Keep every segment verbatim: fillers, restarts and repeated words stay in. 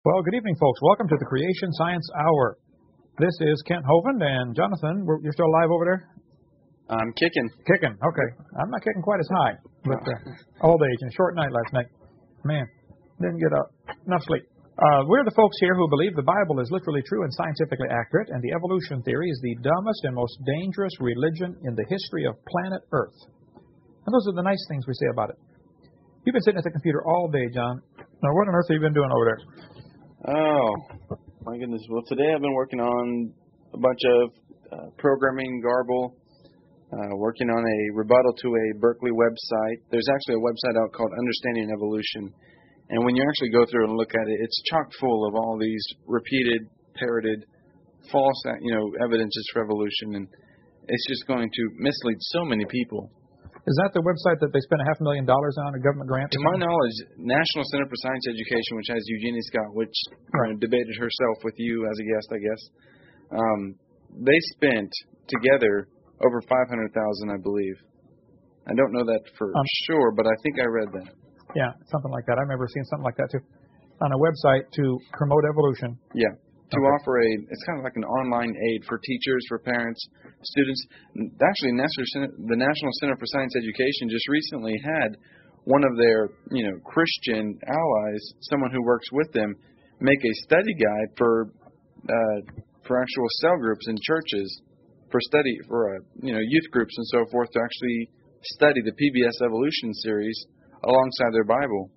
Well, good evening, folks. Welcome to the Creation Science Hour. This is Kent Hovind, and Jonathan, we're, you're still alive over there? I'm kicking. Kicking, okay. I'm not kicking quite as high, but uh, old age and a short night last night. Man, didn't get uh, enough sleep. Uh, we're the folks here who believe the Bible is literally true and scientifically accurate, and the evolution theory is the dumbest and most dangerous religion in the history of planet Earth. And those are the nice things we say about it. You've been sitting at the computer all day, John. Now, what on earth have you been doing over there? Oh, my goodness. Well, today I've been working on a bunch of uh, programming garble, uh, working on a rebuttal to a Berkeley website. There's actually a website out called Understanding Evolution. And when you actually go through and look at it, it's chock full of all these repeated, parroted, false, you know, evidences for evolution. And it's just going to mislead so many people. Is that the website that they spent a half a million dollars on, a government grant? To my knowledge, National Center for Science Education, which has Eugenie Scott, which right. you know, debated herself with you as a guest, I guess, um, they spent together over five hundred thousand dollars, I believe. I don't know that for um, sure, but I think I read that. Yeah, something like that. I remember seeing something like that, too, on a website to promote evolution. Yeah. To okay. offer a, it's kind of like an online aid for teachers, for parents, students. Actually, the National Center for Science Education just recently had one of their, you know, Christian allies, someone who works with them, make a study guide for uh, for actual cell groups in churches, for study for uh, you know youth groups and so forth to actually study the P B S Evolution series alongside their Bible.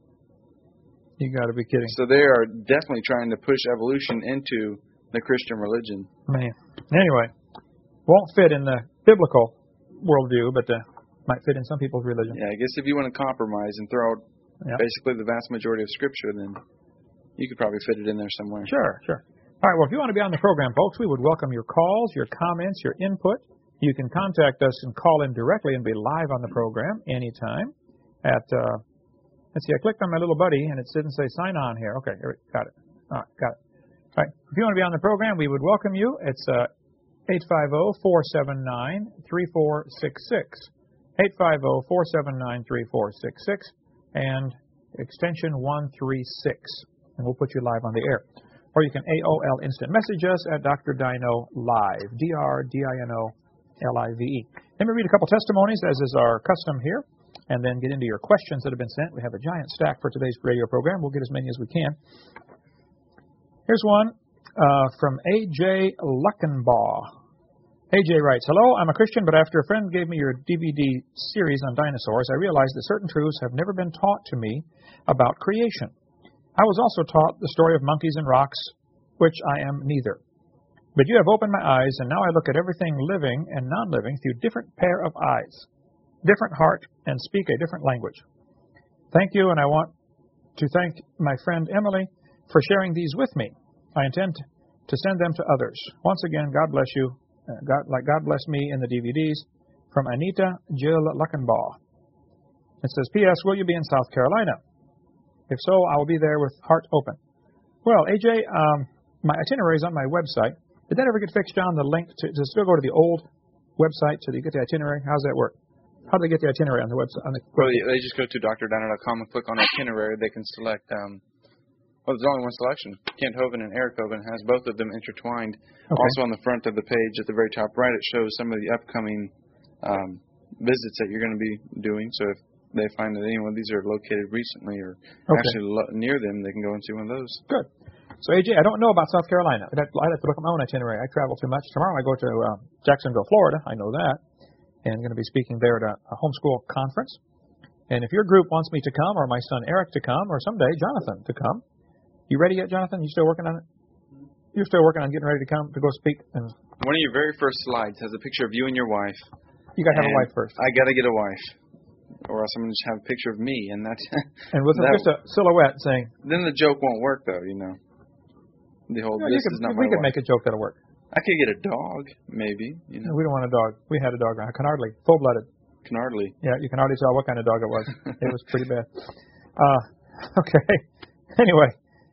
You got to be kidding. So they are definitely trying to push evolution into the Christian religion. Man. Anyway, won't fit in the biblical worldview, but uh, might fit in some people's religion. Yeah, I guess if you want to compromise and throw out yep. basically the vast majority of Scripture, then you could probably fit it in there somewhere. Sure, sure. All right, well, if you want to be on the program, folks, we would welcome your calls, your comments, your input. You can contact us and call in directly and be live on the program anytime at... Uh, Let's see, I clicked on my little buddy, and it didn't say sign on here. Okay, here we got it. All right, got it. All right, if you want to be on the program, we would welcome you. It's uh, eight five zero, four seven nine, three four six six. eight five zero, four seven nine, three four six six and extension one three six. And we'll put you live on the air. Or you can A O L instant message us at Doctor Dino Live, D R D I N O L I V E. Let me read a couple testimonies, as is our custom here, and then get into your questions that have been sent. We have a giant stack for today's radio program. We'll get as many as we can. Here's one uh, from A J Luckenbaugh. A J writes, hello, I'm a Christian, but after a friend gave me your D V D series on dinosaurs, I realized that certain truths have never been taught to me about creation. I was also taught the story of monkeys and rocks, which I am neither. But you have opened my eyes, and now I look at everything living and non-living through different pair of eyes, different heart, and speak a different language. Thank you, and I want to thank my friend Emily for sharing these with me. I intend to send them to others. Once again, God bless you, uh, God, like God bless me in the D V Ds, from Anita Jill Luckenbaugh. It says, P S. Will you be in South Carolina? If so, I will be there with heart open. Well, A J, um, my itinerary is on my website. Did that ever get fixed, John, the link to, to still go to the old website so that you get the itinerary? How does that work? How do they get the itinerary on the website? On the well, they just go to D R dino dot com and click on itinerary. They can select, um, well, there's only one selection. Kent Hovind and Eric Hovind has both of them intertwined. Okay. Also on the front of the page at the very top right, it shows some of the upcoming um, visits that you're going to be doing. So if they find that any one of these are located recently or okay. actually lo- near them, they can go and see one of those. Good. So, A J, I don't know about South Carolina. I'd have, to, I'd have to look at my own itinerary. I travel too much. Tomorrow I go to uh, Jacksonville, Florida. I know that. And I'm going to be speaking there at a, a homeschool conference. And if your group wants me to come, or my son Eric to come, or someday Jonathan to come, you ready yet, Jonathan? You still working on it? You're still working on getting ready to come to go speak? And one of your very first slides has a picture of you and your wife. You got to have a wife first. I got to get a wife. Or else I'm going to just have a picture of me. And that's and with that, just a silhouette saying... Then the joke won't work, though, you know. The whole, no, this could, is not we my could wife. make a joke that'll work. I could get a dog, maybe. You know. No, we don't want a dog. We had a dog. I can hardly. Full-blooded. Can hardly. Yeah, you can hardly tell what kind of dog it was. It was pretty bad. Uh, okay. Anyway,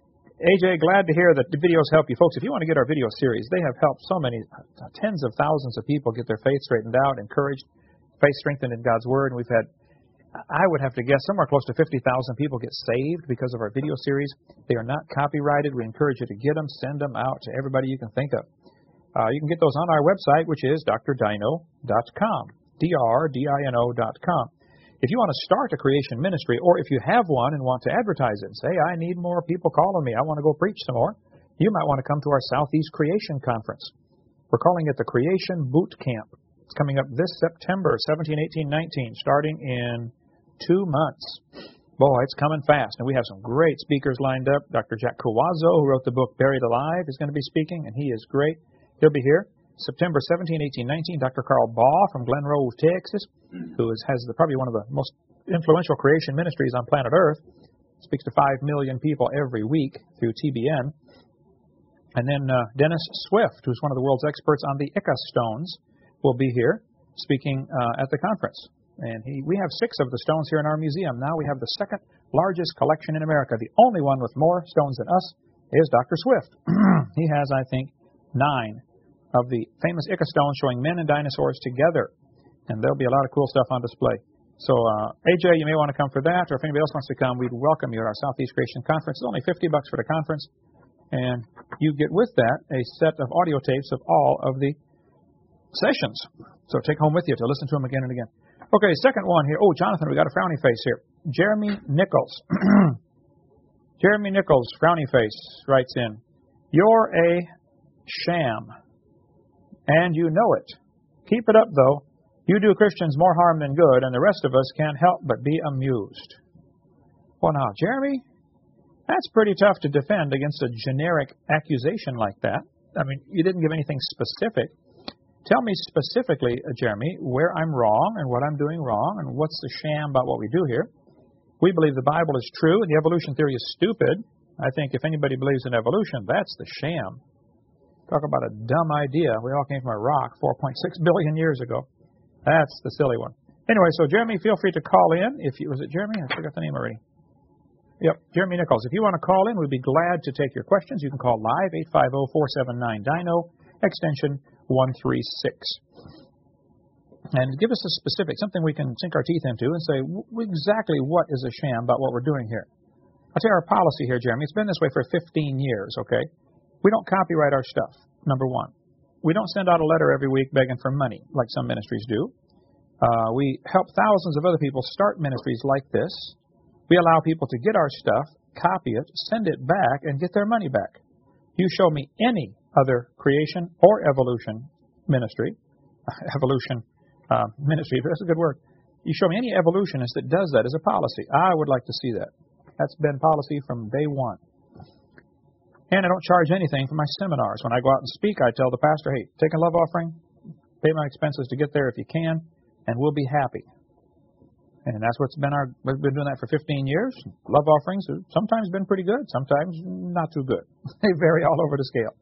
A J, glad to hear that the videos help you. Folks, if you want to get our video series, they have helped so many, uh, tens of thousands of people get their faith straightened out, encouraged, faith strengthened in God's Word. And we've had I would have to guess somewhere close to fifty thousand people get saved because of our video series. They are not copyrighted. We encourage you to get them, send them out to everybody you can think of. Uh, you can get those on our website, which is d r dino dot com, D R D I N O dot com. If you want to start a creation ministry, or if you have one and want to advertise it and say, I need more people calling me, I want to go preach some more, you might want to come to our Southeast Creation Conference. We're calling it the Creation Boot Camp. It's coming up this September, seventeen, eighteen, nineteen, starting in two months. Boy, it's coming fast, and we have some great speakers lined up. Doctor Jack Cawazzo, who wrote the book Buried Alive, is going to be speaking, and he is great. He'll be here September seventeenth, eighteenth, nineteenth. Doctor Carl Baugh from Glen Rose, Texas, who is, has the, probably one of the most influential creation ministries on planet Earth, speaks to five million people every week through T B N. And then uh, Dennis Swift, who's one of the world's experts on the Ica stones, will be here speaking uh, at the conference. And he, we have six of the stones here in our museum. Now we have the second largest collection in America. The only one with more stones than us is Doctor Swift. He has, I think, nine of the famous Ica stones showing men and dinosaurs together. And there'll be a lot of cool stuff on display. So, uh, A J, you may want to come for that, or if anybody else wants to come, we'd welcome you at our Southeast Creation Conference. It's only fifty bucks for the conference, and you get with that a set of audio tapes of all of the sessions. So take home with you to listen to them again and again. Okay, second one here. Oh, Jonathan, we got a frowny face here. Jeremy Nichols. Jeremy Nichols, frowny face, writes in, you're a sham, and you know it. Keep it up, though. You do Christians more harm than good, and the rest of us can't help but be amused. Well, now, Jeremy, that's pretty tough to defend against a generic accusation like that. I mean, you didn't give anything specific. Tell me specifically, uh, Jeremy, where I'm wrong and what I'm doing wrong and what's the sham about what we do here. We believe the Bible is true and the evolution theory is stupid. I think if anybody believes in evolution, that's the sham. Talk about a dumb idea. We all came from a rock four point six billion years ago. That's the silly one. Anyway, so Jeremy, feel free to call in. If you, was it Jeremy? I forgot the name already. Yep, Jeremy Nichols. If you want to call in, we'd be glad to take your questions. You can call live, eight five zero, four seven nine, D I N O, extension one three six. And give us a specific, something we can sink our teeth into and say w- exactly what is a sham about what we're doing here. I'll tell you our policy here, Jeremy. It's been this way for fifteen years, okay? We don't copyright our stuff, number one. We don't send out a letter every week begging for money like some ministries do. Uh, we help thousands of other people start ministries like this. We allow people to get our stuff, copy it, send it back, and get their money back. You show me any other creation or evolution ministry, evolution uh, ministry, that's a good word. You show me any evolutionist that does that as a policy. I would like to see that. That's been policy from day one. And I don't charge anything for my seminars. When I go out and speak, I tell the pastor, hey, take a love offering, pay my expenses to get there if you can, and we'll be happy. And that's what's been our, we've been doing that for fifteen years. Love offerings have sometimes been pretty good, sometimes not too good. They vary all over the scale.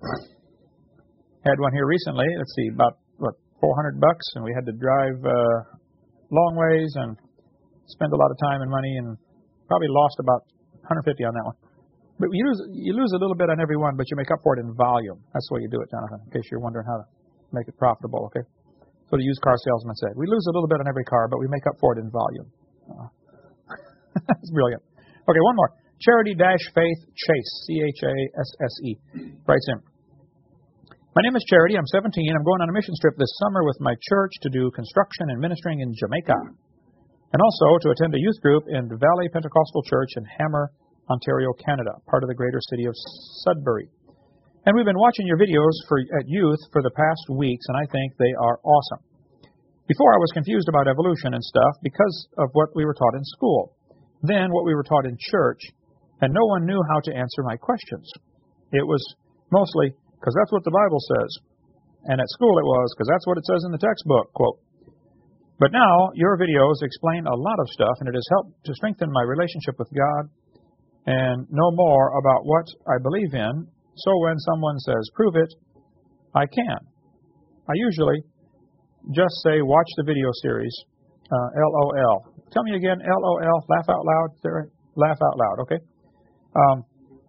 Had one here recently, let's see, about, what, four hundred bucks, and we had to drive uh, long ways and spend a lot of time and money, and probably lost about one hundred fifty on that one. But you lose, you lose a little bit on every one, but you make up for it in volume. That's the way you do it, Jonathan, in case you're wondering how to make it profitable, okay? So the used car salesman said, we lose a little bit on every car, but we make up for it in volume. Uh, that's brilliant. Okay, one more. Charity-Faith Chase, C H A S S E, writes in. My name is Charity. I'm seventeen. I'm going on a mission trip this summer with my church to do construction and ministering in Jamaica, and also to attend a youth group in the Valley Pentecostal Church in Hammer, Ontario, Canada, part of the greater city of Sudbury. And we've been watching your videos for, at youth for the past weeks, and I think they are awesome. Before, I was confused about evolution and stuff because of what we were taught in school, then what we were taught in church, and no one knew how to answer my questions. It was mostly, because that's what the Bible says. And at school it was, because that's what it says in the textbook, quote. But now, your videos explain a lot of stuff, and it has helped to strengthen my relationship with God and know more about what I believe in. So when someone says, prove it, I can. I usually just say, watch the video series, uh, LOL. Tell me again, LOL, laugh out loud. There, laugh out loud, okay? Um,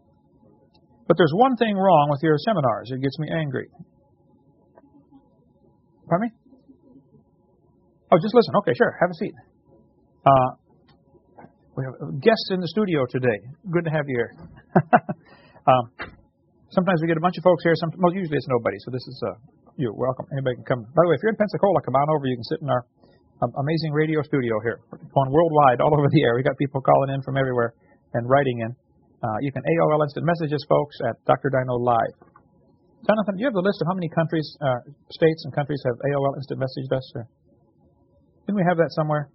but there's one thing wrong with your seminars. It gets me angry. Pardon me? Oh, just listen. Okay, sure. Have a seat. Uh, we have guests in the studio today. Good to have you here. um, sometimes we get a bunch of folks here. Some, well, usually it's nobody, so this is uh, you're welcome. Anybody can come. By the way, if you're in Pensacola, come on over. You can sit in our um, amazing radio studio here. On worldwide, all over the air. We got people calling in from everywhere and writing in. Uh, you can A O L instant messages, folks, at Doctor Dino Live. Jonathan, do you have the list of how many countries, uh, states and countries have A O L instant messaged us? Or didn't we have that somewhere?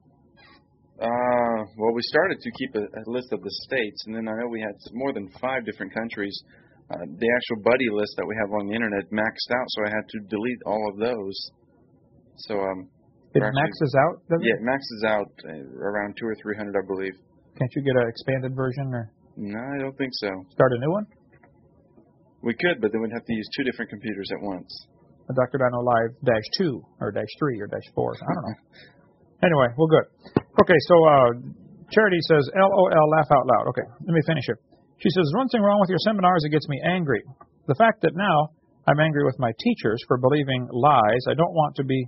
Uh, well, we started to keep a, a list of the states, and then I know we had more than five different countries. Uh, the actual buddy list that we have on the internet maxed out, so I had to delete all of those. So um, it actually, maxes out, does it? Yeah, it maxes out uh, around two or three hundred, I believe. Can't you get an expanded version? Or no, I don't think so. Start a new one? We could, but then we'd have to use two different computers at once. A Doctor Dino Live dash two or dash three or dash four. I don't know. Anyway, well, good. Okay, so uh, Charity says, L O L, laugh out loud. Okay, let me finish here. She says, one thing wrong with your seminars, it gets me angry. The fact that now I'm angry with my teachers for believing lies, I don't want to be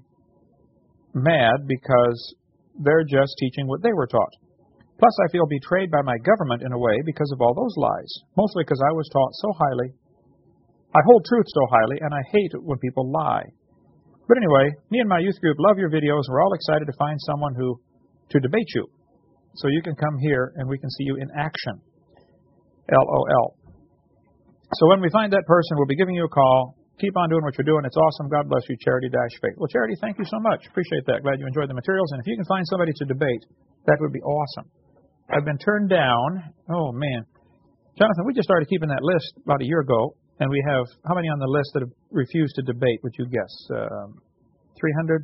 mad because they're just teaching what they were taught. Plus, I feel betrayed by my government in a way because of all those lies, mostly because I was taught so highly. I hold truth so highly, and I hate it when people lie. But anyway, me and my youth group love your videos. We're all excited to find someone who to debate you. So you can come here and we can see you in action. L O L. So when we find that person, we'll be giving you a call. Keep on doing what you're doing. It's awesome. God bless you, Charity Dash Faith. Well, Charity, thank you so much. Appreciate that. Glad you enjoyed the materials. And if you can find somebody to debate, that would be awesome. I've been turned down. Oh, man. Jonathan, we just started keeping that list about a year ago. And we have, how many on the list that have refused to debate, would you guess? Um, three hundred?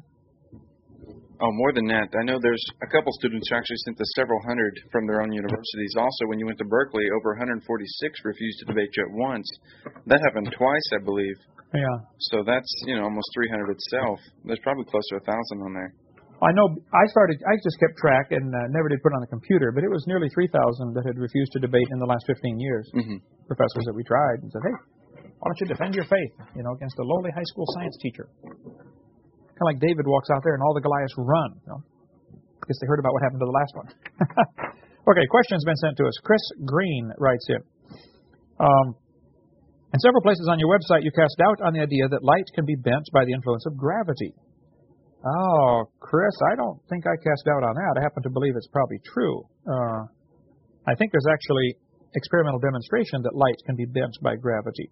Oh, more than that. I know there's a couple students who actually sent us several hundred from their own universities. Also, when you went to Berkeley, over one hundred forty-six refused to debate you at once. That happened twice, I believe. Yeah. So that's, you know, almost three hundred itself. There's probably close to one thousand on there. I know, I started, I just kept track and uh, never did put it on the computer, but it was nearly three thousand that had refused to debate in the last fifteen years. Mm-hmm. Professors that we tried and said, hey, why don't you defend your faith, you know, against a lowly high school science teacher? Kind of like David walks out there and all the Goliaths run. You know? Guess they heard about what happened to the last one. Okay, question's been sent to us. Chris Green writes in. Um, in several places on your website, you cast doubt on the idea that light can be bent by the influence of gravity. Oh, Chris, I don't think I cast doubt on that. I happen to believe it's probably true. Uh, I think there's actually experimental demonstration that light can be bent by gravity.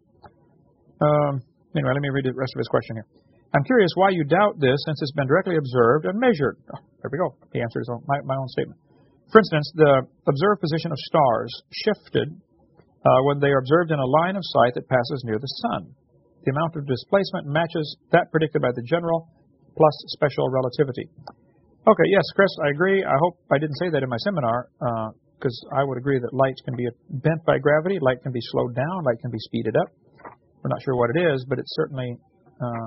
Um, anyway, let me read the rest of his question here. I'm curious why you doubt this since it's been directly observed and measured. Oh, there we go. He answered his own, my, my own statement. For instance, the observed position of stars shifted uh, when they are observed in a line of sight that passes near the sun. The amount of displacement matches that predicted by the general plus special relativity. Okay, yes, Chris, I agree. I hope I didn't say that in my seminar because uh, I would agree that light can be bent by gravity, light can be slowed down, light can be speeded up. We're not sure what it is, but it's certainly uh,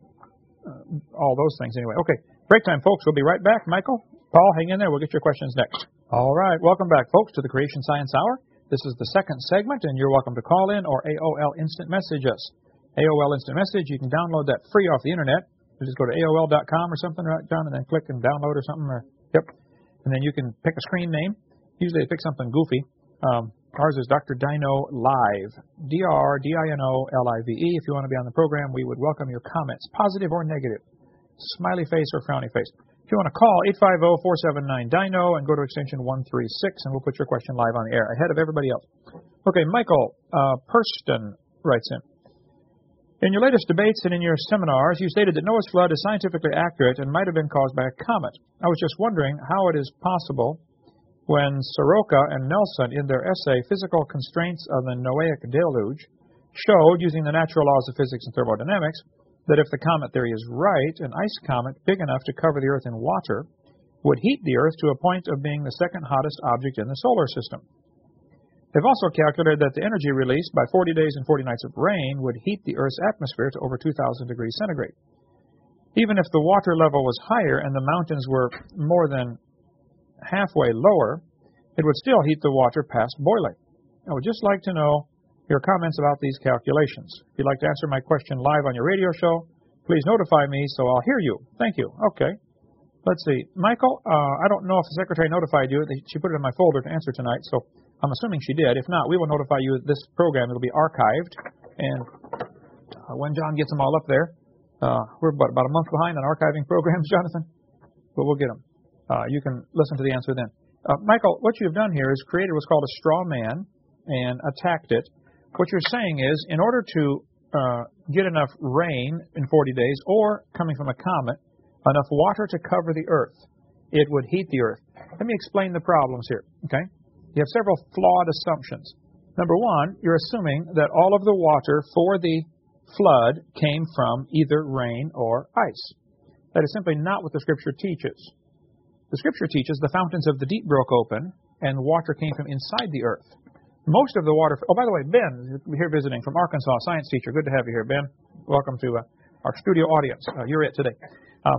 uh, all those things anyway. Okay, break time, folks. We'll be right back. Michael, Paul, hang in there. We'll get your questions next. All right, welcome back, folks, to the Creation Science Hour. This is the second segment, and you're welcome to call in or A O L Instant Message us. A O L Instant Message, you can download that free off the internet. You just go to A O L dot com or something, right, John, and then click and download or something. Or, yep. And then you can pick a screen name. Usually they pick something goofy. Um, Ours is Doctor Dino Live, D R D I N O L I V E. If you want to be on the program, we would welcome your comments, positive or negative, smiley face or frowny face. If you want to call, eight five zero, four seven nine, D I N O and go to extension one three six, and we'll put your question live on the air ahead of everybody else. Okay, Michael uh, Purston writes in. In your latest debates and in your seminars, you stated that Noah's flood is scientifically accurate and might have been caused by a comet. I was just wondering how it is possible when Soroka and Nelson, in their essay, Physical Constraints of the Noahic Deluge, showed, using the natural laws of physics and thermodynamics, that if the comet theory is right, an ice comet big enough to cover the Earth in water would heat the Earth to a point of being the second hottest object in the solar system. They've also calculated that the energy released by forty days and forty nights of rain would heat the Earth's atmosphere to over two thousand degrees centigrade. Even if the water level was higher and the mountains were more than halfway lower, it would still heat the water past boiling. I would just like to know your comments about these calculations. If you'd like to answer my question live on your radio show, please notify me so I'll hear you. Thank you. Okay. Let's see. Michael, uh, I don't know if the secretary notified you. She put it in my folder to answer tonight, so I'm assuming she did. If not, we will notify you that this program will be archived. And uh, when John gets them all up there, uh, we're about, about a month behind on archiving programs, Jonathan, but we'll get them. Uh, you can listen to the answer then. Uh, Michael, what you've done here is created what's called a straw man and attacked it. What you're saying is, in order to uh, get enough rain in forty days, or coming from a comet, enough water to cover the earth, it would heat the earth. Let me explain the problems here, okay? You have several flawed assumptions. Number one, you're assuming that all of the water for the flood came from either rain or ice. That is simply not what the Scripture teaches. The Scripture teaches the fountains of the deep broke open, and the water came from inside the earth. Most of the water... Oh, by the way, Ben, you're here visiting from Arkansas, science teacher. Good to have you here, Ben. Welcome to uh, our studio audience. Uh, you're it today. Uh,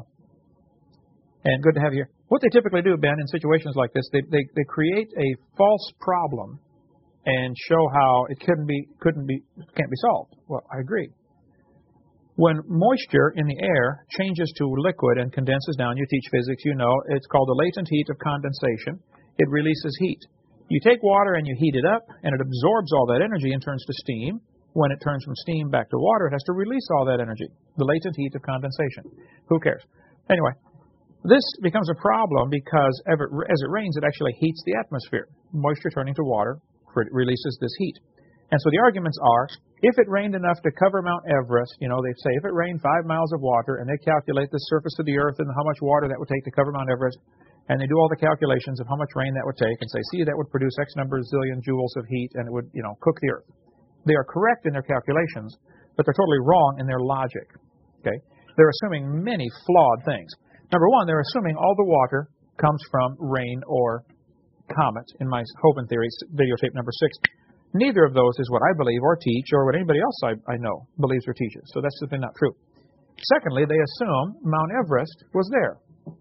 and good to have you here. What they typically do, Ben, in situations like this, they, they, they create a false problem and show how it couldn't be, couldn't be, can't be solved. Well, I agree. When moisture in the air changes to liquid and condenses down, you teach physics, you know, it's called the latent heat of condensation. It releases heat. You take water and you heat it up, and it absorbs all that energy and turns to steam. When it turns from steam back to water, it has to release all that energy, the latent heat of condensation. Who cares? Anyway, this becomes a problem because as it rains, it actually heats the atmosphere. Moisture turning to water releases this heat. And so the arguments are, if it rained enough to cover Mount Everest, you know, they say if it rained five miles of water, and they calculate the surface of the earth and how much water that would take to cover Mount Everest, and they do all the calculations of how much rain that would take, and say, see, that would produce X number of zillion joules of heat, and it would, you know, cook the earth. They are correct in their calculations, but they're totally wrong in their logic. Okay? They're assuming many flawed things. Number one, they're assuming all the water comes from rain or comet, in my Hovind theory, videotape number six. Neither of those is what I believe or teach or what anybody else I, I know believes or teaches. So that's simply not true. Secondly, they assume Mount Everest was there.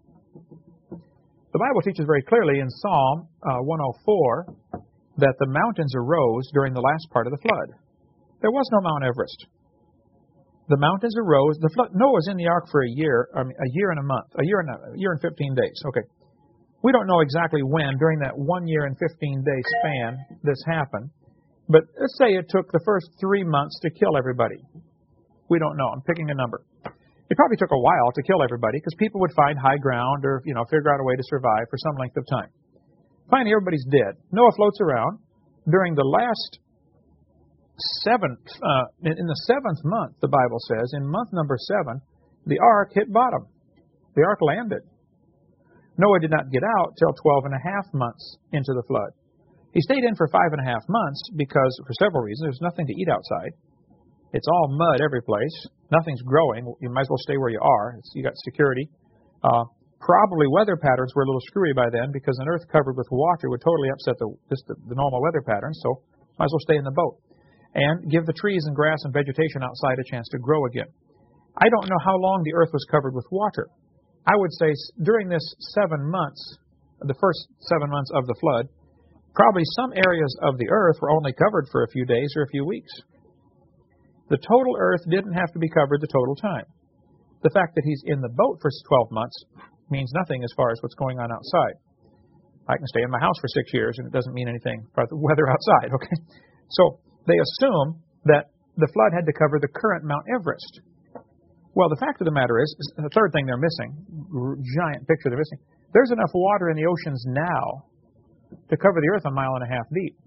The Bible teaches very clearly in Psalm uh, one oh four that the mountains arose during the last part of the flood. There was no Mount Everest. The mountains arose. The flood. Noah was in the ark for a year, I mean, a year and a month, a year and a, a year and fifteen days. Okay, we don't know exactly when during that one year and fifteen day span this happened, but let's say it took the first three months to kill everybody. We don't know. I'm picking a number. It probably took a while to kill everybody because people would find high ground or you know figure out a way to survive for some length of time. Finally, everybody's dead. Noah floats around. During the last seventh, uh, in the seventh month, the Bible says, in month number seven, the ark hit bottom. The ark landed. Noah did not get out till twelve and a half months into the flood. He stayed in for five and a half months because, for several reasons, there's nothing to eat outside. It's all mud every place. Nothing's growing. You might as well stay where you are. It's, you got security. Uh, Probably weather patterns were a little screwy by then because an earth covered with water would totally upset the, just the, the normal weather patterns, so might as well stay in the boat. And give the trees and grass and vegetation outside a chance to grow again. I don't know how long the earth was covered with water. I would say during this seven months, the first seven months of the flood, probably some areas of the earth were only covered for a few days or a few weeks. The total earth didn't have to be covered the total time. The fact that he's in the boat for twelve months means nothing as far as what's going on outside. I can stay in my house for six years and it doesn't mean anything about the weather outside, okay? So they assume that the flood had to cover the current Mount Everest. Well, the fact of the matter is, the third thing they're missing, giant picture they're missing, there's enough water in the oceans now to cover the earth a mile and a half deep.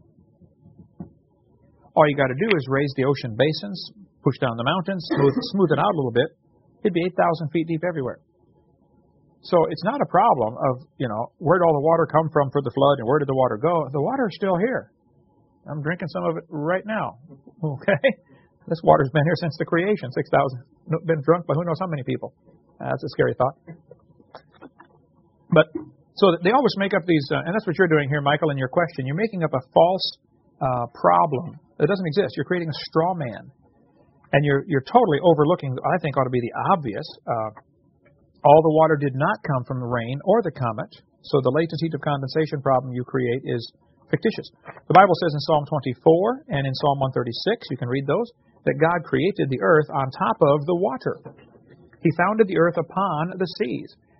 All you got to do is raise the ocean basins, push down the mountains, smooth, smooth it out a little bit. It'd be eight thousand feet deep everywhere. So it's not a problem of, you know, where did all the water come from for the flood and where did the water go? The water is still here. I'm drinking some of it right now. Okay? This water's been here since the creation, six thousand. Been drunk by who knows how many people. Uh, that's a scary thought. But, so they always make up these, uh, and that's what you're doing here, Michael, in your question. You're making up a false uh, problem that doesn't exist. You're creating a straw man. And you're, you're totally overlooking, I think ought to be the obvious, uh, all the water did not come from the rain or the comet, so the latent heat of condensation problem you create is fictitious. The Bible says in Psalm twenty-four and in Psalm one thirty-six, you can read those, that God created the earth on top of the water. He founded the earth upon the seas.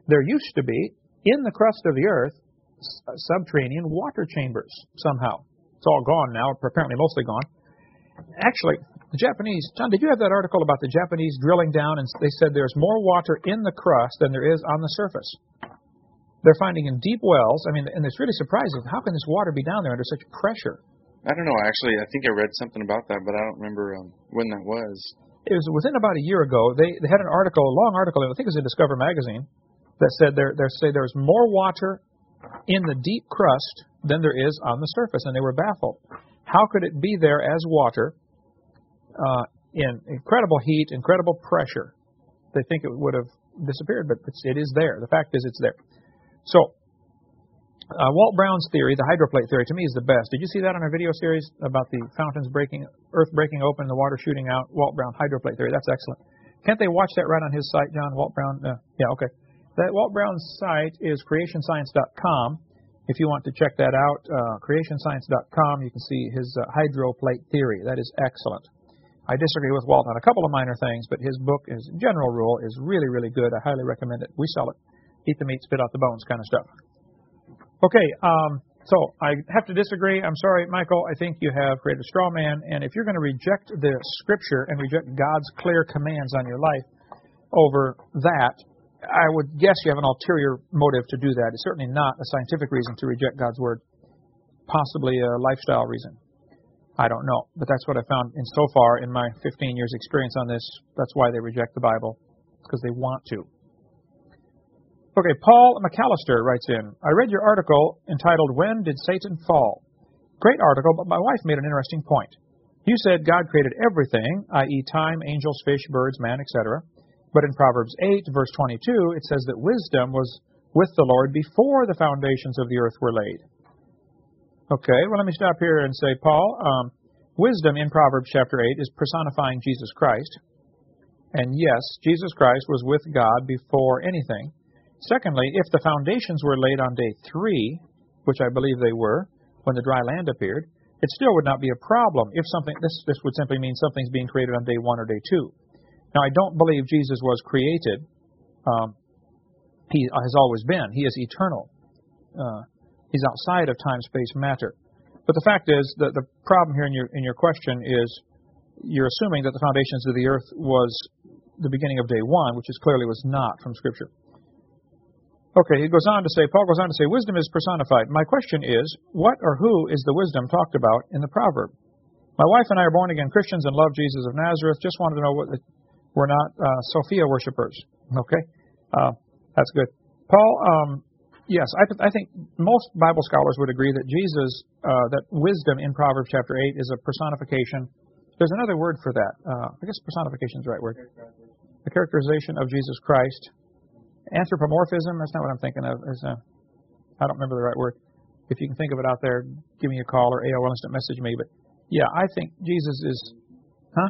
there used to be, in the crust of the earth, subterranean water chambers somehow. It's all gone now, apparently mostly gone. Actually, the Japanese, John, did you have that article about the Japanese drilling down and they said there's more water in the crust than there is on the surface? They're finding in deep wells, I mean, and it's really surprising, how can this water be down there under such pressure? I don't know, actually, I think I read something about that, but I don't remember um, when that was. It was within about a year ago. They, they had an article, a long article, I think it was in Discover Magazine, that said there, there say there's more water in the deep crust than there is on the surface, and they were baffled. How could it be there as water uh, in incredible heat, incredible pressure? They think it would have disappeared, but it's, it is there. The fact is it's there. So, uh, Walt Brown's theory, the hydroplate theory, to me is the best. Did you see that on our video series about the fountains breaking, earth breaking open, the water shooting out? Walt Brown hydroplate theory. That's excellent. Can't they watch that right on his site, John? Walt Brown? Uh, yeah, okay. That Walt Brown's site is creation science dot com. If you want to check that out, uh, creation science dot com, you can see his uh, hydroplate theory. That is excellent. I disagree with Walt on a couple of minor things, but his book, his general rule, is really, really good. I highly recommend it. We sell it. Eat the meat, spit out the bones kind of stuff. Okay, um, so I have to disagree. I'm sorry, Michael. I think you have created a straw man, and if you're going to reject the Scripture and reject God's clear commands on your life over that, I would guess you have an ulterior motive to do that. It's certainly not a scientific reason to reject God's Word. Possibly a lifestyle reason. I don't know. But that's what I found in so far in my fifteen years experience on this. That's why they reject the Bible. It's because they want to. Okay, Paul McAllister writes in, I read your article entitled, When Did Satan Fall? Great article, but my wife made an interesting point. You said God created everything, that is time, angels, fish, birds, man, et cetera. But in Proverbs eight, verse twenty-two, it says that wisdom was with the Lord before the foundations of the earth were laid. Okay, well, let me stop here and say, Paul, um, wisdom in Proverbs chapter eight is personifying Jesus Christ. And yes, Jesus Christ was with God before anything. Secondly, if the foundations were laid on day three, which I believe they were, when the dry land appeared, it still would not be a problem if something, this, this would simply mean something's being created on day one or day two. Now, I don't believe Jesus was created. Um, he has always been. He is eternal. Uh, he's outside of time, space, matter. But the fact is that the problem here in your in your question is you're assuming that the foundations of the earth was the beginning of day one, which is clearly was not from Scripture. Okay, he goes on to say, Paul goes on to say, wisdom is personified. My question is, what or who is the wisdom talked about in the proverb? My wife and I are born-again Christians and love Jesus of Nazareth. Just wanted to know what the, we're not uh, Sophia worshippers. Okay, uh, that's good. Paul, um, yes, I, th- I think most Bible scholars would agree that Jesus, uh, that wisdom in Proverbs chapter eight is a personification. There's another word for that. Uh, I guess personification is the right word. The characterization of Jesus Christ. Anthropomorphism, that's not what I'm thinking of. Is, uh, I don't remember the right word. If you can think of it out there, give me a call or A O L instant message me. But yeah, I think Jesus is, huh?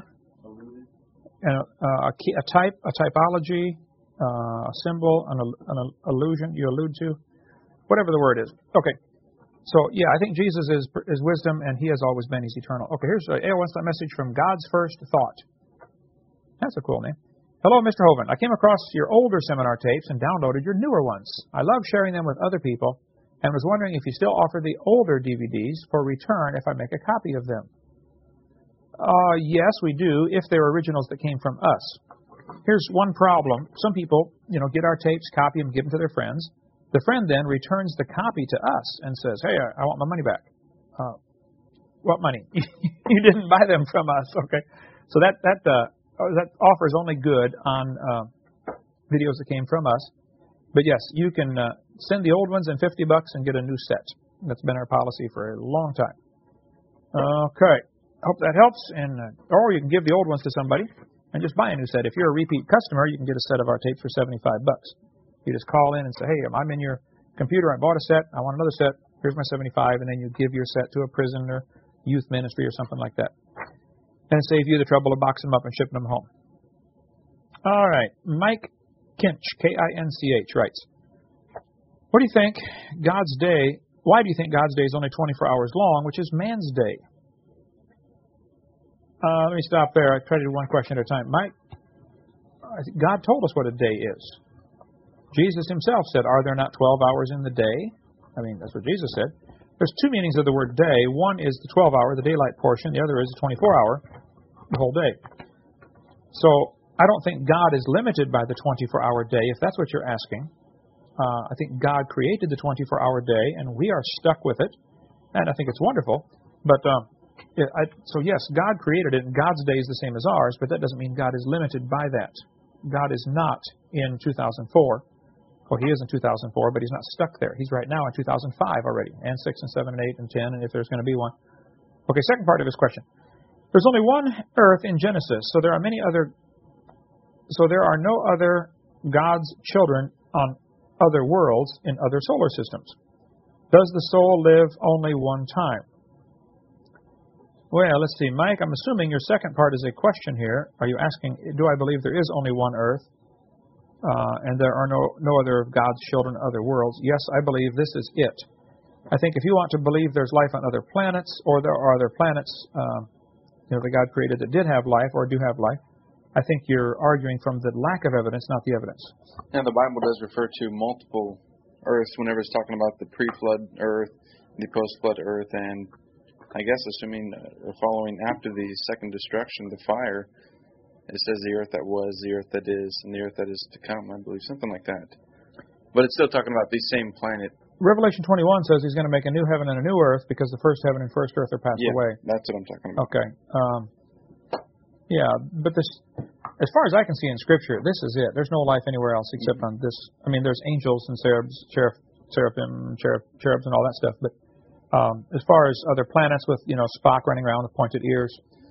And a, a, a type, a typology, uh, a symbol, an, an allusion you allude to, whatever the word is. Okay. So yeah, I think Jesus is is wisdom, and He has always been. He's eternal. Okay, here's a A O L instant message from God's First Thought. That's a cool name. Hello, Mister Hovind. I came across your older seminar tapes and downloaded your newer ones. I love sharing them with other people and was wondering if you still offer the older D V Ds for return if I make a copy of them. Uh, yes, we do, if they're originals that came from us. Here's one problem. Some people, you know, get our tapes, copy them, give them to their friends. The friend then returns the copy to us and says, hey, I, I want my money back. Uh, what money? You didn't buy them from us, okay? So that, that, uh, that offer is only good on uh, videos that came from us. But yes, you can uh, send the old ones and fifty bucks and get a new set. That's been our policy for a long time. Okay. Hope that helps. And uh, or you can give the old ones to somebody and just buy a new set. If you're a repeat customer, you can get a set of our tapes for seventy-five bucks. You just call in and say, hey, I'm in your computer. I bought a set. I want another set. Here's my seventy-five. And then you give your set to a prison or youth ministry or something like that. And save you the trouble of boxing them up and shipping them home. All right. Mike Kinch, K I N C H, writes, what do you think God's day, why do you think God's day is only twenty-four hours long, which is man's day? Uh, let me stop there. I try to do one question at a time. Mike, God told us what a day is. Jesus himself said, are there not twelve hours in the day? I mean, that's what Jesus said. There's two meanings of the word day. One is the twelve hour, the daylight portion. The other is the twenty-four hour, the whole day. So I don't think God is limited by the twenty-four hour day, if that's what you're asking. Uh, I think God created the twenty-four hour day, and we are stuck with it. And I think it's wonderful. But um, it, I, so, yes, God created it, and God's day is the same as ours, but that doesn't mean God is limited by that. God is not in two thousand four. Well, he is in two thousand four, but he's not stuck there. He's right now in two thousand five already, and six and seven and eight and ten, and if there's going to be one. Okay, second part of his question. There's only one earth in Genesis, so there are many other, so there are no other God's children on other worlds in other solar systems. Does the soul live only one time? Well, let's see. Mike, I'm assuming your second part is a question here. Are you asking, do I believe there is only one earth? Uh, and there are no, no other of God's children, other worlds. Yes, I believe this is it. I think if you want to believe there's life on other planets, or there are other planets uh, you know, that God created that did have life or do have life, I think you're arguing from the lack of evidence, not the evidence. And the Bible does refer to multiple earths whenever it's talking about the pre-flood earth, the post-flood earth, and I guess assuming or following after the second destruction, the fire, it says the earth that was, the earth that is, and the earth that is to come, I believe, something like that. But it's still talking about the same planet. Revelation twenty-one says he's going to make a new heaven and a new earth because the first heaven and first earth are passed yeah, away. That's what I'm talking about. Okay. Um, yeah, but this, as far as I can see in Scripture, this is it. There's no life anywhere else except mm-hmm. on this. I mean, there's angels and cherubs, cherub, seraphim, cherub, cherubs, and all that stuff. But um, as far as other planets with, you know, Spock running around with pointed ears,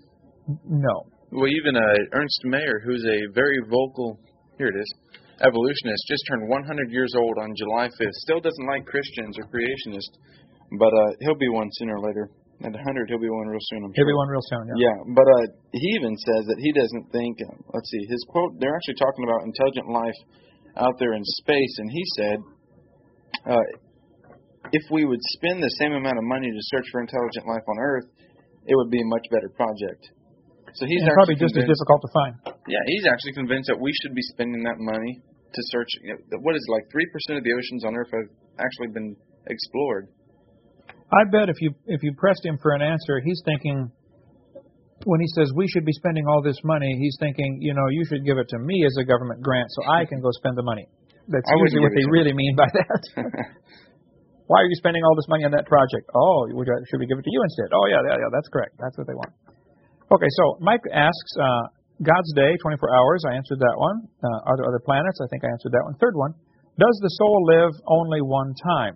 no. Well, even uh, Ernst Mayr, who's a very vocal, here it is, evolutionist, just turned one hundred years old on July fifth. Still doesn't like Christians or creationists, but uh, he'll be one sooner or later. At one hundred, he'll be one real soon, I'm sure. He'll be one real soon, yeah. Yeah, but uh, he even says that he doesn't think, uh, let's see, his quote, they're actually talking about intelligent life out there in space, and he said, uh, if we would spend the same amount of money to search for intelligent life on Earth, it would be a much better project. So he's and probably just as difficult to find. Yeah, he's actually convinced that we should be spending that money to search. You know, what is it, like three percent of the oceans on Earth have actually been explored. I bet if you if you pressed him for an answer, he's thinking, when he says we should be spending all this money, he's thinking, you know, you should give it to me as a government grant so I can go spend the money. That's I usually what they really mean by that. Why are you spending all this money on that project? Oh, should we give it to you instead? Oh, yeah, yeah, yeah, that's correct. That's what they want. Okay, so Mike asks, uh, God's day, twenty-four hours. I answered that one. Uh, are there other planets? I think I answered that one. Third one, does the soul live only one time?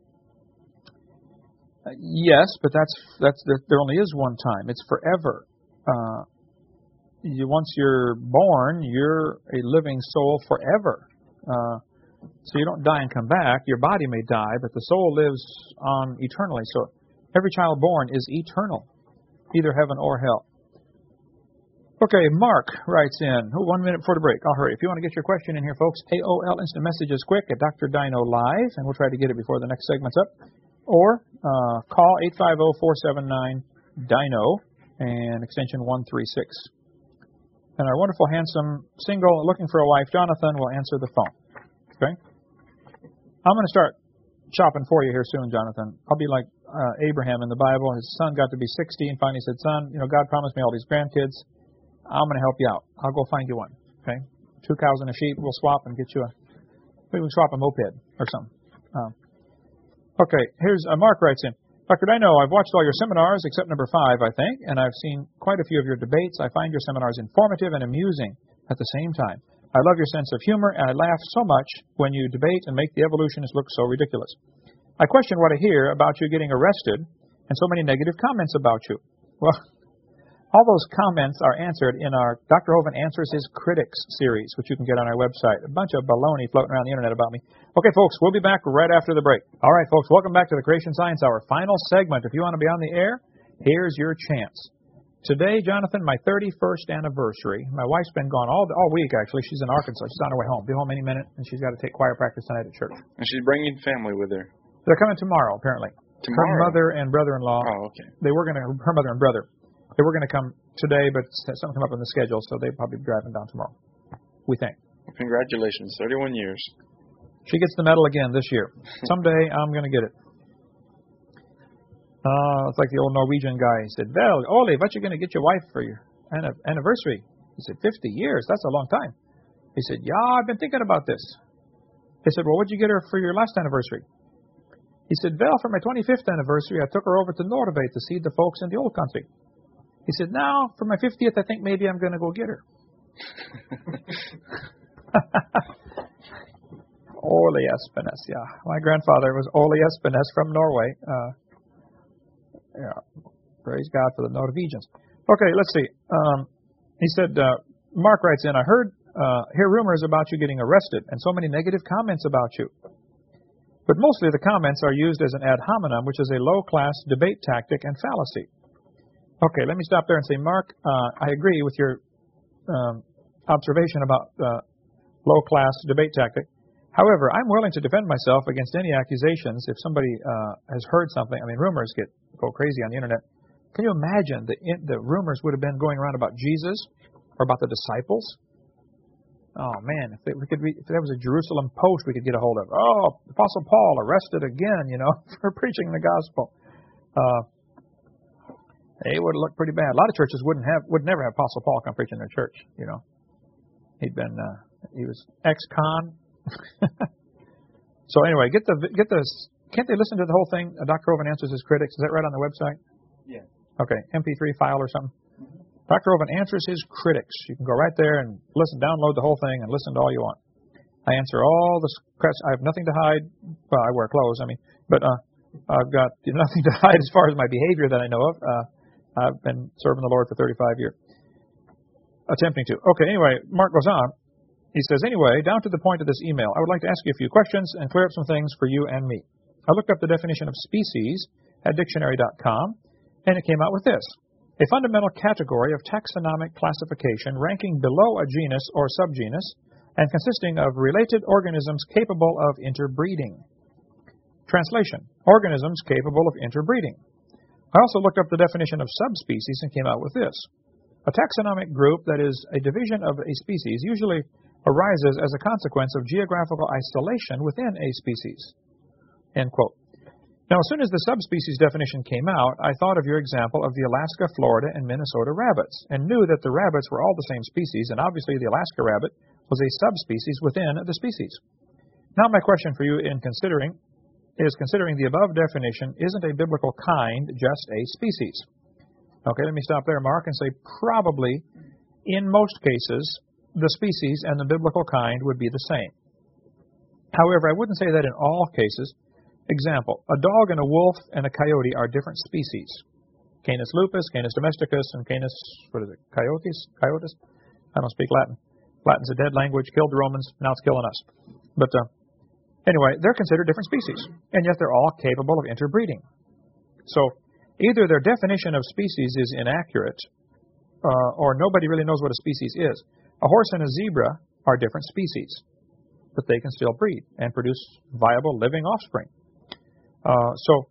Uh, yes, but that's that's there only is one time. It's forever. Uh, you once you're born, you're a living soul forever. Uh, so you don't die and come back. Your body may die, but the soul lives on eternally. So every child born is eternal, either heaven or hell. Okay, Mark writes in. Oh, one minute before the break. I'll hurry. If you want to get your question in here, folks, A O L Instant Messages quick at Doctor Dino Live, and we'll try to get it before the next segment's up. Or uh, call eight five zero, four seven nine, D I N O and extension one three six. And our wonderful, handsome, single, looking for a wife, Jonathan, will answer the phone. Okay? I'm going to start shopping for you here soon, Jonathan. I'll be like uh, Abraham in the Bible. His son got to be sixty and finally said, son, you know, God promised me all these grandkids. I'm going to help you out. I'll go find you one. Okay? Two cows and a sheep. We'll swap and get you a, maybe we can swap a moped or something. Um, okay, here's, uh, Mark writes in. Doctor Dino, I've watched all your seminars except number five, I think, and I've seen quite a few of your debates. I find your seminars informative and amusing at the same time. I love your sense of humor, and I laugh so much when you debate and make the evolutionists look so ridiculous. I question what I hear about you getting arrested and so many negative comments about you. Well, all those comments are answered in our Doctor Hovind Answers His Critics series, which you can get on our website. A bunch of baloney floating around the internet about me. Okay, folks, we'll be back right after the break. All right, folks, welcome back to the Creation Science Hour. Final segment. If you want to be on the air, here's your chance. Today, Jonathan, my thirty-first anniversary. My wife's been gone all all week, actually. She's in Arkansas. She's on her way home. Be home any minute, and she's got to take choir practice tonight at church. And she's bringing family with her. They're coming tomorrow, apparently. Tomorrow? Her mother and brother-in-law. Oh, okay. They were going to, her mother and brother. They were going to come today, but something came up in the schedule, so they'll probably be driving down tomorrow, we think. Well, congratulations, thirty-one years. She gets the medal again this year. Someday I'm going to get it. Uh, it's like the old Norwegian guy. He said, "Well, Ole, what you going to get your wife for your anniversary?" He said, fifty years. That's a long time. He said, "Yeah, I've been thinking about this." He said, "Well, what'd you get her for your last anniversary?" He said, "Well, for my twenty-fifth anniversary, I took her over to Norway to see the folks in the old country." He said, "Now, for my fiftieth, I think maybe I'm going to go get her." Ole Espenes, yeah. My grandfather was Ole Espenes from Norway. Uh, yeah, praise God for the Norwegians. Okay, let's see. Um, he said, uh, Mark writes in, "I heard, uh, hear rumors about you getting arrested and so many negative comments about you. But mostly the comments are used as an ad hominem, which is a low-class debate tactic and fallacy." Okay, let me stop there and say, Mark, uh, I agree with your um, observation about uh, low-class debate tactic. However, I'm willing to defend myself against any accusations if somebody uh, has heard something. I mean, rumors get go crazy on the internet. Can you imagine the in, the rumors would have been going around about Jesus or about the disciples? Oh man, if, they, we could read, if there was a Jerusalem Post we could get a hold of. Oh, Apostle Paul arrested again, you know, for preaching the gospel. Uh, it would look pretty bad. A lot of churches wouldn't have would never have Apostle Paul come preach in their church. You know, he'd been uh, he was ex-con. So anyway, get the get the. Can't they listen to the whole thing? Uh, Doctor Oven Answers His Critics. Is that right on the website? Yeah. Okay, M P three file or something. Mm-hmm. Doctor Oven Answers His Critics. You can go right there and listen, download the whole thing, and listen to all you want. I answer all the questions. I have nothing to hide. Well, I wear clothes. I mean, but uh, I've got nothing to hide as far as my behavior that I know of. Uh, I've been serving the Lord for thirty-five years. Attempting to. Okay. Anyway, Mark goes on. He says, anyway, down to the point of this email, I would like to ask you a few questions and clear up some things for you and me. I looked up the definition of species at dictionary dot com, and it came out with this: a fundamental category of taxonomic classification ranking below a genus or subgenus and consisting of related organisms capable of interbreeding. Translation: organisms capable of interbreeding. I also looked up the definition of subspecies and came out with this: a taxonomic group that is a division of a species, usually arises as a consequence of geographical isolation within a species. End quote. Now, as soon as the subspecies definition came out, I thought of your example of the Alaska, Florida, and Minnesota rabbits, and knew that the rabbits were all the same species, and obviously the Alaska rabbit was a subspecies within the species. Now, my question for you in considering is, considering the above definition, isn't a biblical kind just a species? Okay, let me stop there, Mark, and say probably, in most cases, the species and the biblical kind would be the same. However, I wouldn't say that in all cases. Example, a dog and a wolf and a coyote are different species. Canis lupus, Canis domesticus, and Canis, what is it, coyotes? Coyotes? I don't speak Latin. Latin's a dead language, killed the Romans, now it's killing us. But uh, anyway, they're considered different species, and yet they're all capable of interbreeding. So either their definition of species is inaccurate, uh, or nobody really knows what a species is. A horse and a zebra are different species, but they can still breed and produce viable living offspring. Uh, so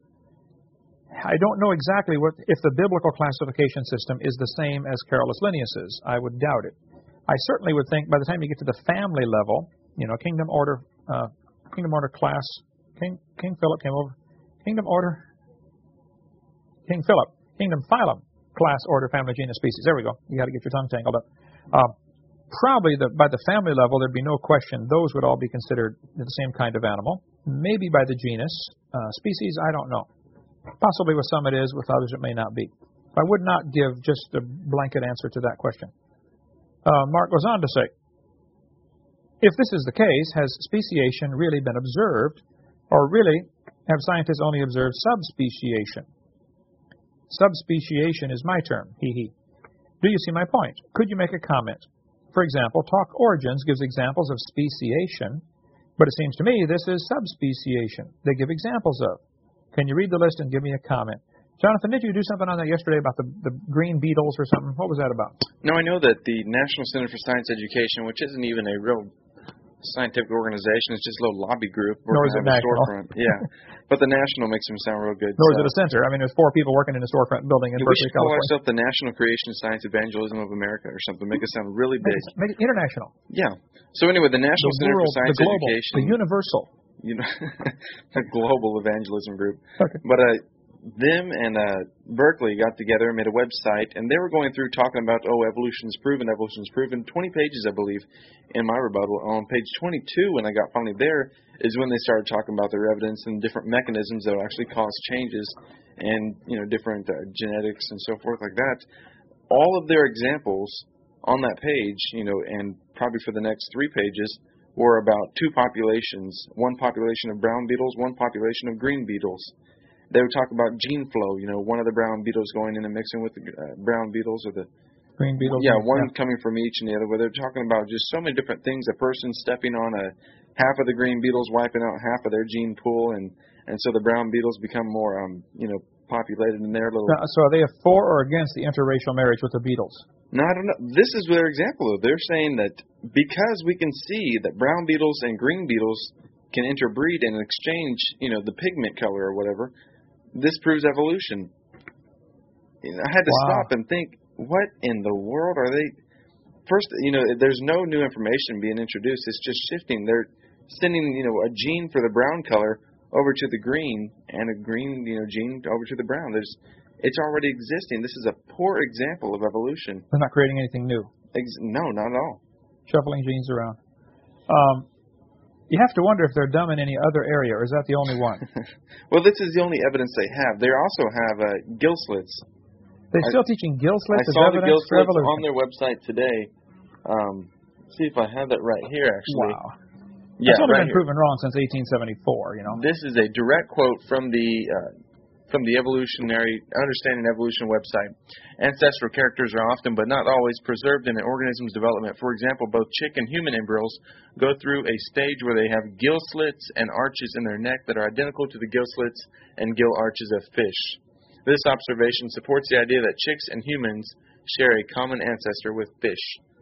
I don't know exactly what if the biblical classification system is the same as Carolus Linnaeus's. I would doubt it. I certainly would think by the time you get to the family level, you know, kingdom order, uh, kingdom order class, King King Philip came over, kingdom order, King Philip, kingdom phylum, class, order, family, genus, species. There we go. You got to get your tongue tangled up. Uh, Probably the, by the family level, there'd be no question. Those would all be considered the same kind of animal. Maybe by the genus. Uh, species, I don't know. Possibly with some it is, with others it may not be. I would not give just a blanket answer to that question. Uh, Mark goes on to say, if this is the case, has speciation really been observed, or really have scientists only observed subspeciation? Subspeciation is my term, hee hee. Do you see my point? Could you make a comment? For example, Talk Origins gives examples of speciation, but it seems to me this is subspeciation. They give examples of. Can you read the list and give me a comment? Jonathan, did you do something on that yesterday about the, the green beetles or something? What was that about? No, I know that the National Center for Science Education, which isn't even a real scientific organization. It's just a little lobby group. Nor is it national. Storefront. Yeah, but the national makes them sound real good. Nor so. is it a center. I mean, there's four people working in a storefront building in yeah, Berkeley, we should call California. ourselves the National Creation Science Evangelism of America or something. Make it sound really big. Make it, make it international. Yeah. So anyway, the National The Center world, for Science the global, Education. the universal. You know, a global evangelism group. Okay. But uh, them and uh, Berkeley got together and made a website, and they were going through talking about, oh, evolution's proven, evolution's proven. twenty pages, I believe, in my rebuttal. On page twenty-two, when I got finally there, is when they started talking about their evidence and different mechanisms that will actually cause changes and, you know, different uh, genetics and so forth like that. All of their examples on that page, you know, and probably for the next three pages, were about two populations, one population of brown beetles, one population of green beetles. They would talk about gene flow, you know, one of the brown beetles going in and mixing with the uh, brown beetles or the green beetles. Yeah, one yeah. coming from each and the other, where they're talking about just so many different things. A person stepping on a half of the green beetles, wiping out half of their gene pool, and, and so the brown beetles become more, um, you know, populated in their little... Now, so are they for or against the interracial marriage with the beetles? No, I don't know. This is their example. They're saying that because we can see that brown beetles and green beetles can interbreed and exchange, you know, the pigment color or whatever, this proves evolution. I had to wow. stop and think, what in the world are they... First, you know, there's no new information being introduced. It's just shifting. They're sending, you know, a gene for the brown color over to the green and a green, you know, gene over to the brown. There's, it's already existing. This is a poor example of evolution. They're not creating anything new. Ex- no, not at all. Shuffling genes around. Um, you have to wonder if they're dumb in any other area, or is that the only one? Well, this is the only evidence they have. They also have uh, gill slits. They're still teaching gill slits I as saw the evidence gill for slits evolution. on their website today. Um, see if I have that right here, actually. Wow. Yeah, it's only right been here. proven wrong since eighteen seventy-four, you know. This is a direct quote from the uh, from the Evolutionary Understanding Evolution website. Ancestral characters are often, but not always, preserved in an organism's development. For example, both chick and human embryos go through a stage where they have gill slits and arches in their neck that are identical to the gill slits and gill arches of fish. This observation supports the idea that chicks and humans share a common ancestor with fish.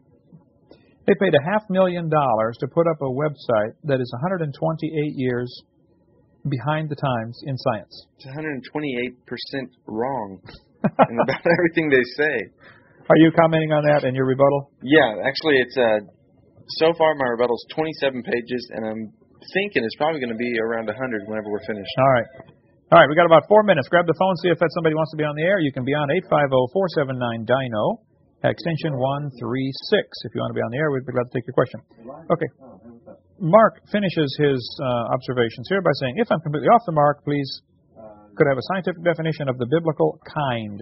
They paid a half million dollars to put up a website that is one hundred twenty-eight years behind the times in science. It's one hundred twenty-eight percent wrong in about everything they say. Are you commenting on that in your rebuttal? Yeah, actually, it's uh, so far my rebuttal is twenty-seven pages, and I'm thinking it's probably going to be around one hundred whenever we're finished. All right. All right, we got about four minutes. Grab the phone, see if that somebody wants to be on the air. You can be on eight five zero, four seven nine, D I N O, extension one three six. If you want to be on the air, we'd be glad to take your question. Okay. Mark finishes his uh, observations here by saying, if I'm completely off the mark, please could I have a scientific definition of the biblical kind.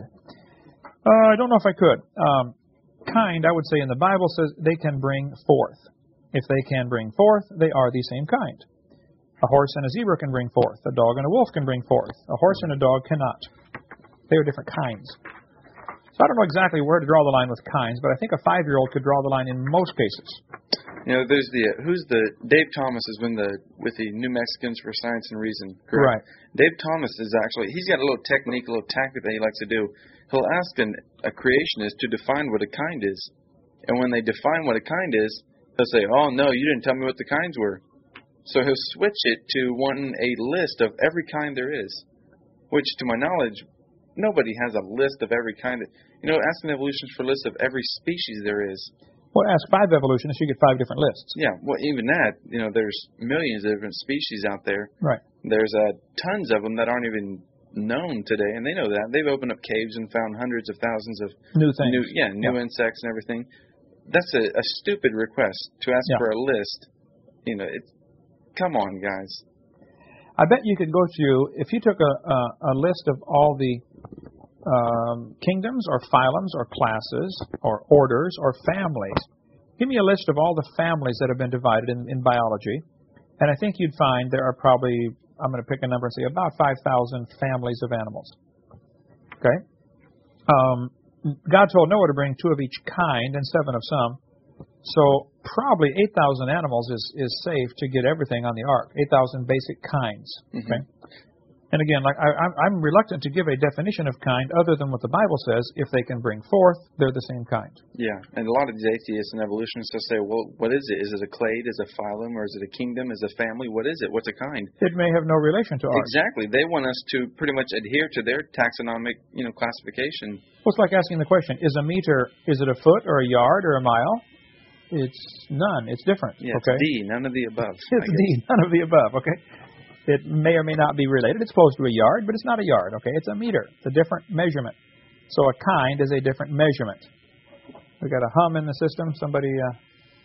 Uh, I don't know if I could. Um, kind, I would say in the Bible says they can bring forth. If they can bring forth, they are the same kind. A horse and a zebra can bring forth. A dog and a wolf can bring forth. A horse and a dog cannot. They are different kinds. So I don't know exactly where to draw the line with kinds, but I think a five-year-old could draw the line in most cases. You know, there's the uh, who's the Dave Thomas is when the with the New Mexicans for Science and Reason, correct? Right. Dave Thomas is actually he's got a little technique, a little tactic that he likes to do. He'll ask an, a creationist to define what a kind is, and when they define what a kind is, he'll say, "Oh no, you didn't tell me what the kinds were." So he'll switch it to wanting a list of every kind there is, which, to my knowledge, nobody has a list of every kind. Of, you know, ask an evolutionist for a list of every species there is. Well, ask five evolutionists, you get five different lists. Yeah, well, even that, you know, there's millions of different species out there. Right. There's uh, tons of them that aren't even known today, and they know that. They've opened up caves and found hundreds of thousands of new things. New, yeah, new yeah. insects and everything. That's a, a stupid request to ask yeah. for a list. You know, it's come on, guys. I bet you could go through, if you took a, a, a list of all the um, kingdoms or phylums or classes or orders or families, give me a list of all the families that have been divided in, in biology, and I think you'd find there are probably, I'm going to pick a number and say about five thousand families of animals. Okay? Um, God told Noah to bring two of each kind and seven of some. So probably eight thousand animals is, is safe to get everything on the ark, eight thousand basic kinds. Mm-hmm. Okay? And again, like I, I'm I'm reluctant to give a definition of kind other than what the Bible says. If they can bring forth, they're the same kind. Yeah, and a lot of these atheists and evolutionists will say, well, what is it? Is it a clade? Is it a phylum? Or is it a kingdom? Is it a family? What is it? What's a kind? It may have no relation to ours. Exactly. They want us to pretty much adhere to their taxonomic, you know, classification. Well, it's like asking the question, is a meter, is it a foot or a yard or a mile? It's none. It's different. Yeah, okay? It's D, none of the above. It's D, none of the above, okay? It may or may not be related. It's close to a yard, but it's not a yard, okay? It's a meter. It's a different measurement. So a kind is a different measurement. We got a hum in the system. Somebody uh,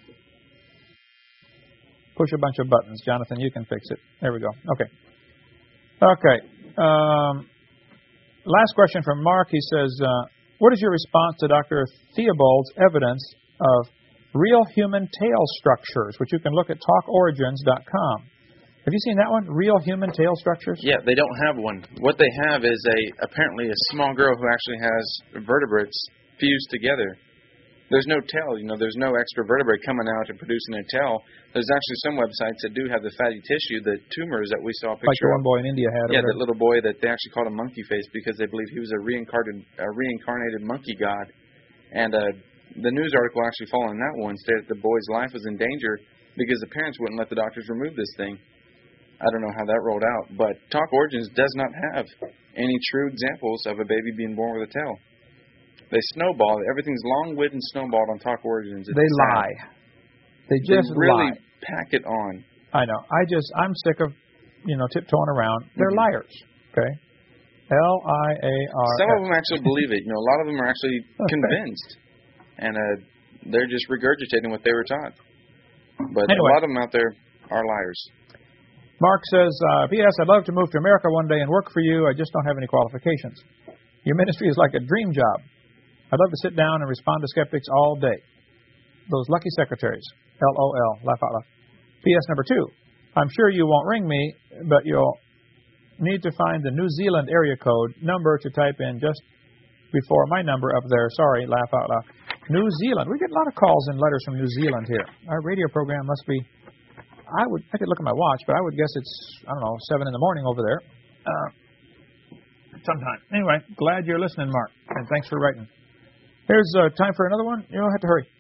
push a bunch of buttons. Jonathan, you can fix it. There we go. Okay. Okay. Um, last question from Mark. He says, uh, what is your response to Doctor Theobald's evidence of real human tail structures, which you can look at talk origins dot com. Have you seen that one? Real human tail structures? Yeah, they don't have one. What they have is a apparently a small girl who actually has vertebrates fused together. There's no tail, you know, there's no extra vertebrae coming out and producing a tail. There's actually some websites that do have the fatty tissue, the tumors that we saw a picture like the one boy in India had. Yeah, that little boy that they actually called a monkey face because they believed he was a reincarnated, a reincarnated monkey god. And uh, the news article actually following that one stated that the boy's life was in danger because the parents wouldn't let the doctors remove this thing. I don't know how that rolled out, but Talk Origins does not have any true examples of a baby being born with a tail. They snowball. Everything's long-winded and snowballed on Talk Origins. It's they sad. lie. They just they really lie. pack it on. I know. I just, I'm sick of, you know, tiptoeing around. They're Mm-hmm. liars. Okay? L I A R. Some of them actually believe it. You know, a lot of them are actually okay. convinced, and uh, they're just regurgitating what they were taught. But anyway. a lot of them out there are liars. Mark says, uh, P S I'd love to move to America one day and work for you. I just don't have any qualifications. Your ministry is like a dream job. I'd love to sit down and respond to skeptics all day. Those lucky secretaries. L O L. Laugh out loud. P S number two. I'm sure you won't ring me, but you'll need to find the New Zealand area code number to type in just before my number up there. Sorry, laugh out loud. New Zealand. We get a lot of calls and letters from New Zealand here. Our radio program must be... I would I could look at my watch, but I would guess it's, I don't know, seven in the morning over there. Uh, sometime. Anyway, glad you're listening, Mark, and thanks for writing. Here's uh, time for another one. You don't have to hurry.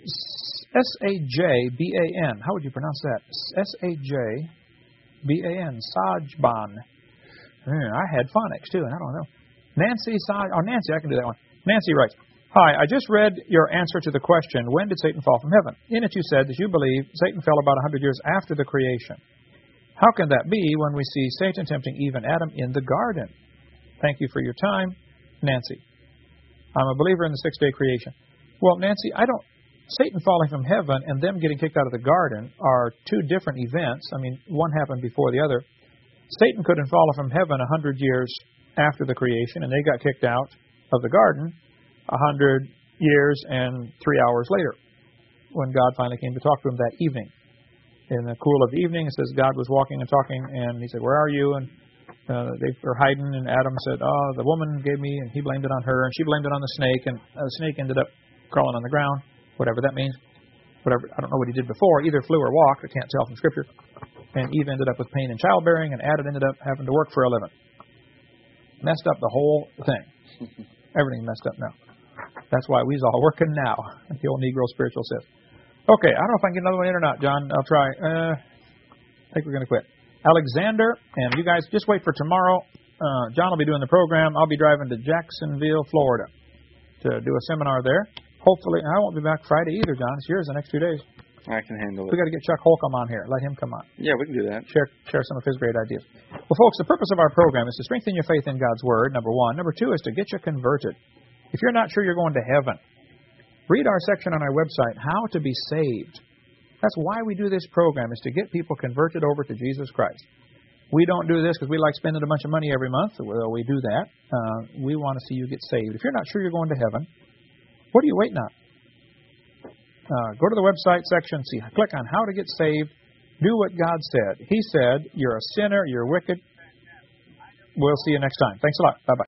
S A J B A N. How would you pronounce that? S A J B A N. Sajban. Mm, I had phonics, too, and I don't know. Nancy Saj... Oh, Nancy, I can do that one. Nancy writes, Hi, I just read your answer to the question, when did Satan fall from heaven? In it you said that you believe Satan fell about one hundred years after the creation. How can that be when we see Satan tempting Eve and Adam in the garden? Thank you for your time, Nancy. I'm a believer in the six-day creation. Well, Nancy, I don't... Satan falling from heaven and them getting kicked out of the garden are two different events. I mean, one happened before the other. Satan couldn't fall from heaven one hundred years after the creation, and they got kicked out of the garden a hundred years and three hours later, when God finally came to talk to him that evening. In the cool of the evening, it says God was walking and talking, and he said, where are you? And uh, they were hiding, and Adam said, oh, the woman gave me, and he blamed it on her, and she blamed it on the snake, and uh, the snake ended up crawling on the ground, whatever that means. Whatever, I don't know what he did before. Either flew or walked, I can't tell from Scripture. And Eve ended up with pain and childbearing, and Adam ended up having to work for a living. Messed up the whole thing. Everything messed up now. That's why we's all working now, the old Negro spiritual says. Okay, I don't know if I can get another one in or not, John. I'll try. Uh, I think we're going to quit. Alexander, and you guys just wait for tomorrow. Uh, John will be doing the program. I'll be driving to Jacksonville, Florida to do a seminar there. Hopefully, I won't be back Friday either, John. It's yours the next two days. I can handle it. We've got to get Chuck Holcomb on here. Let him come on. Yeah, we can do that. Share, share some of his great ideas. Well, folks, the purpose of our program is to strengthen your faith in God's Word, number one. Number two is to get you converted. If you're not sure you're going to heaven, read our section on our website, How to Be Saved. That's why we do this program, is to get people converted over to Jesus Christ. We don't do this because we like spending a bunch of money every month. Well, we do that. Uh, we want to see you get saved. If you're not sure you're going to heaven, what are you waiting on? Uh, go to the website section, see, click on How to Get Saved. Do what God said. He said, you're a sinner, you're wicked. We'll see you next time. Thanks a lot. Bye-bye.